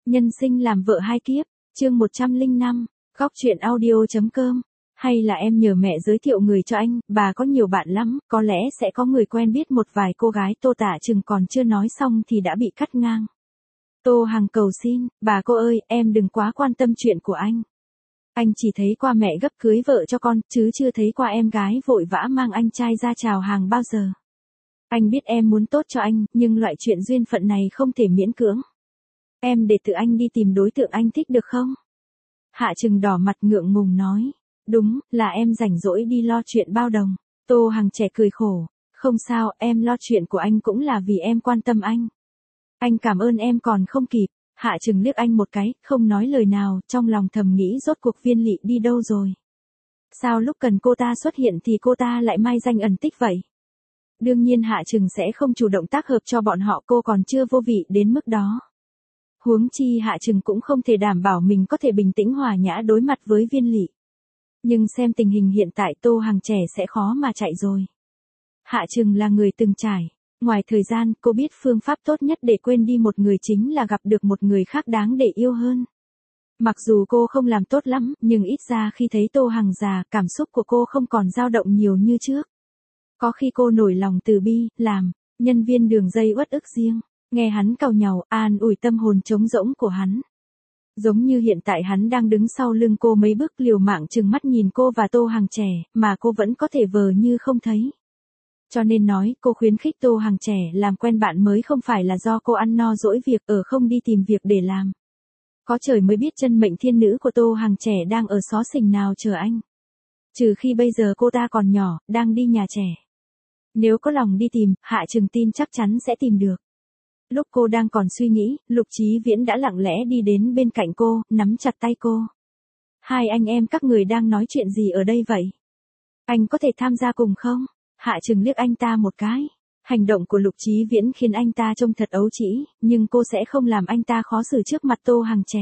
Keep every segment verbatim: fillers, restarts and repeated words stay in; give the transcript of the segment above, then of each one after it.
Nhân sinh làm vợ hai kiếp, chương một trăm lẻ năm, góc truyện audio.com. Hay là em nhờ mẹ giới thiệu người cho anh, bà có nhiều bạn lắm, có lẽ sẽ có người quen biết một vài cô gái. Tô Tả Trừng còn chưa nói xong thì đã bị cắt ngang. Tô Hằng cầu xin, bà cô ơi, em đừng quá quan tâm chuyện của anh. Anh chỉ thấy qua mẹ gấp cưới vợ cho con, chứ chưa thấy qua em gái vội vã mang anh trai ra chào hàng bao giờ. Anh biết em muốn tốt cho anh, nhưng loại chuyện duyên phận này không thể miễn cưỡng. Em để tự anh đi tìm đối tượng anh thích được không? Hạ Trừng đỏ mặt ngượng ngùng nói. Đúng, là em rảnh rỗi đi lo chuyện bao đồng. Tô Hằng trẻ cười khổ. Không sao, em lo chuyện của anh cũng là vì em quan tâm anh. Anh cảm ơn em còn không kịp. Hạ Trừng liếc anh một cái, không nói lời nào, trong lòng thầm nghĩ rốt cuộc Viên Lị đi đâu rồi. Sao lúc cần cô ta xuất hiện thì cô ta lại mai danh ẩn tích vậy? Đương nhiên Hạ Trừng sẽ không chủ động tác hợp cho bọn họ, cô còn chưa vô vị đến mức đó. Huống chi Hạ Trừng cũng không thể đảm bảo mình có thể bình tĩnh hòa nhã đối mặt với Viên Lị. Nhưng xem tình hình hiện tại Tô Hằng trẻ sẽ khó mà chạy rồi. Hạ Trừng là người từng trải. Ngoài thời gian, cô biết phương pháp tốt nhất để quên đi một người chính là gặp được một người khác đáng để yêu hơn. Mặc dù cô không làm tốt lắm, nhưng ít ra khi thấy Tô Hằng già, cảm xúc của cô không còn dao động nhiều như trước. Có khi cô nổi lòng từ bi, làm nhân viên đường dây uất ức riêng, nghe hắn càu nhàu, an ủi tâm hồn trống rỗng của hắn. Giống như hiện tại hắn đang đứng sau lưng cô mấy bước liều mạng trừng mắt nhìn cô và Tô Hằng trẻ, mà cô vẫn có thể vờ như không thấy. Cho nên nói, cô khuyến khích Tô Hằng trẻ làm quen bạn mới không phải là do cô ăn no dỗi việc ở không đi tìm việc để làm. Có trời mới biết chân mệnh thiên nữ của Tô Hằng trẻ đang ở xó xỉnh nào chờ anh. Trừ khi bây giờ cô ta còn nhỏ, đang đi nhà trẻ. Nếu có lòng đi tìm, Hạ Trừng tin chắc chắn sẽ tìm được. Lúc cô đang còn suy nghĩ, Lục Chí Viễn đã lặng lẽ đi đến bên cạnh cô, nắm chặt tay cô. Hai anh em các người đang nói chuyện gì ở đây vậy? Anh có thể tham gia cùng không? Hạ Trừng liếc anh ta một cái. Hành động của Lục Chí Viễn khiến anh ta trông thật ấu trĩ, nhưng cô sẽ không làm anh ta khó xử trước mặt Tô Hằng trẻ.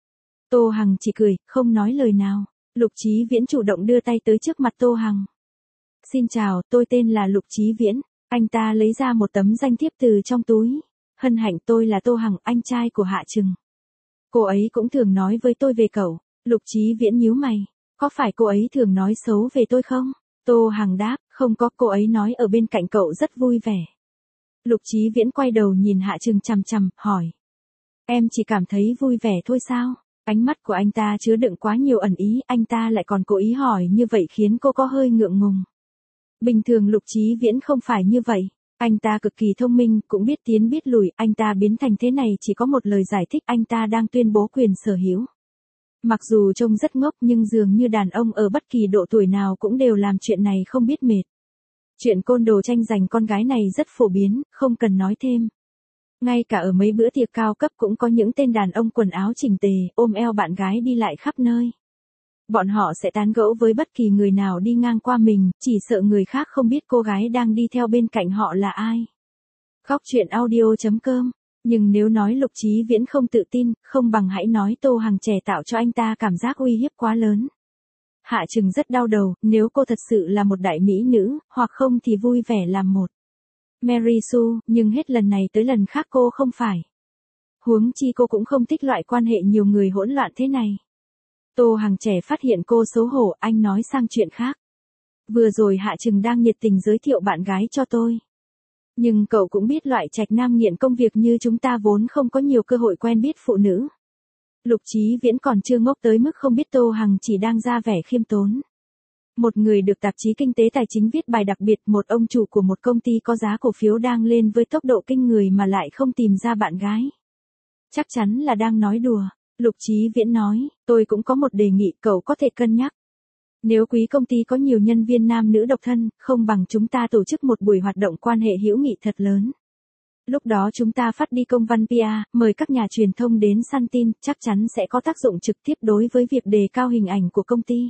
Tô Hằng chỉ cười, không nói lời nào. Lục Chí Viễn chủ động đưa tay tới trước mặt Tô Hằng. Xin chào, tôi tên là Lục Chí Viễn. Anh ta lấy ra một tấm danh thiếp từ trong túi. Hân hạnh, tôi là Tô Hằng, anh trai của Hạ Trừng. Cô ấy cũng thường nói với tôi về cậu. Lục Chí Viễn nhíu mày. Có phải cô ấy thường nói xấu về tôi không? Tô Hằng đáp, không có, cô ấy nói ở bên cạnh cậu rất vui vẻ. Lục Chí Viễn quay đầu nhìn Hạ Trừng chằm chằm, hỏi. Em chỉ cảm thấy vui vẻ thôi sao? Ánh mắt của anh ta chứa đựng quá nhiều ẩn ý, anh ta lại còn cố ý hỏi như vậy khiến cô có hơi ngượng ngùng. Bình thường Lục Chí Viễn không phải như vậy. Anh ta cực kỳ thông minh, cũng biết tiến biết lùi, anh ta biến thành thế này chỉ có một lời giải thích, anh ta đang tuyên bố quyền sở hữu. Mặc dù trông rất ngốc nhưng dường như đàn ông ở bất kỳ độ tuổi nào cũng đều làm chuyện này không biết mệt. Chuyện côn đồ tranh giành con gái này rất phổ biến, không cần nói thêm. Ngay cả ở mấy bữa tiệc cao cấp cũng có những tên đàn ông quần áo chỉnh tề, ôm eo bạn gái đi lại khắp nơi. Bọn họ sẽ tán gẫu với bất kỳ người nào đi ngang qua mình, chỉ sợ người khác không biết cô gái đang đi theo bên cạnh họ là ai. Góc truyện audio.com. Nhưng nếu nói Lục Chí Viễn không tự tin, không bằng hãy nói Tô Hằng trẻ tạo cho anh ta cảm giác uy hiếp quá lớn. Hạ Trừng rất đau đầu, nếu cô thật sự là một đại mỹ nữ, hoặc không thì vui vẻ làm một Mary Sue, nhưng hết lần này tới lần khác cô không phải. Huống chi cô cũng không thích loại quan hệ nhiều người hỗn loạn thế này. Tô Hằng trẻ phát hiện cô xấu hổ, anh nói sang chuyện khác. Vừa rồi Hạ Trừng đang nhiệt tình giới thiệu bạn gái cho tôi. Nhưng cậu cũng biết loại trạch nam nghiện công việc như chúng ta vốn không có nhiều cơ hội quen biết phụ nữ. Lục Chí Viễn còn chưa ngốc tới mức không biết Tô Hằng chỉ đang ra vẻ khiêm tốn. Một người được tạp chí Kinh tế Tài chính viết bài đặc biệt, một ông chủ của một công ty có giá cổ phiếu đang lên với tốc độ kinh người mà lại không tìm ra bạn gái. Chắc chắn là đang nói đùa. Lục Chí Viễn nói, tôi cũng có một đề nghị, cậu có thể cân nhắc. Nếu quý công ty có nhiều nhân viên nam nữ độc thân, không bằng chúng ta tổ chức một buổi hoạt động quan hệ hữu nghị thật lớn. Lúc đó chúng ta phát đi công văn pê e, mời các nhà truyền thông đến săn tin, chắc chắn sẽ có tác dụng trực tiếp đối với việc đề cao hình ảnh của công ty.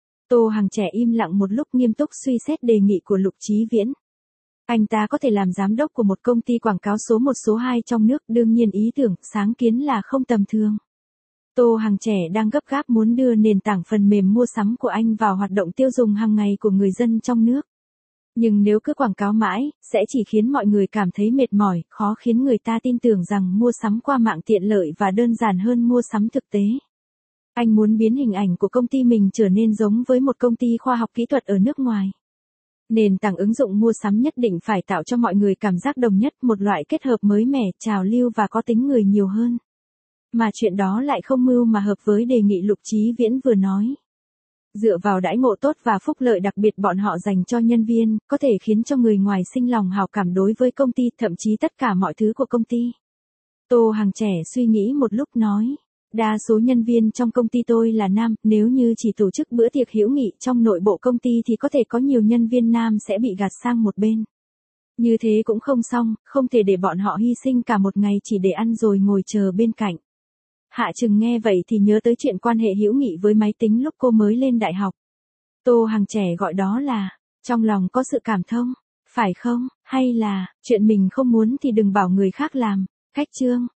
Tô Hằng trẻ im lặng một lúc nghiêm túc suy xét đề nghị của Lục Chí Viễn. Anh ta có thể làm giám đốc của một công ty quảng cáo số một số hai trong nước, đương nhiên ý tưởng, sáng kiến là không tầm thường. Tô Hằng trẻ đang gấp gáp muốn đưa nền tảng phần mềm mua sắm của anh vào hoạt động tiêu dùng hàng ngày của người dân trong nước. Nhưng nếu cứ quảng cáo mãi, sẽ chỉ khiến mọi người cảm thấy mệt mỏi, khó khiến người ta tin tưởng rằng mua sắm qua mạng tiện lợi và đơn giản hơn mua sắm thực tế. Anh muốn biến hình ảnh của công ty mình trở nên giống với một công ty khoa học kỹ thuật ở nước ngoài. Nền tảng ứng dụng mua sắm nhất định phải tạo cho mọi người cảm giác đồng nhất, một loại kết hợp mới mẻ, trào lưu và có tính người nhiều hơn. Mà chuyện đó lại không mưu mà hợp với đề nghị Lục Chí Viễn vừa nói. Dựa vào đãi ngộ tốt và phúc lợi đặc biệt bọn họ dành cho nhân viên, có thể khiến cho người ngoài sinh lòng hảo cảm đối với công ty, thậm chí tất cả mọi thứ của công ty. Tô Hằng trẻ suy nghĩ một lúc nói. Đa số nhân viên trong công ty tôi là nam, nếu như chỉ tổ chức bữa tiệc hữu nghị trong nội bộ công ty thì có thể có nhiều nhân viên nam sẽ bị gạt sang một bên. Như thế cũng không xong, không thể để bọn họ hy sinh cả một ngày chỉ để ăn rồi ngồi chờ bên cạnh. Hạ Trừng nghe vậy thì nhớ tới chuyện quan hệ hữu nghị với máy tính lúc cô mới lên đại học. Tô Hằng trẻ gọi đó là, trong lòng có sự cảm thông, phải không, hay là, chuyện mình không muốn thì đừng bảo người khác làm, cách chương.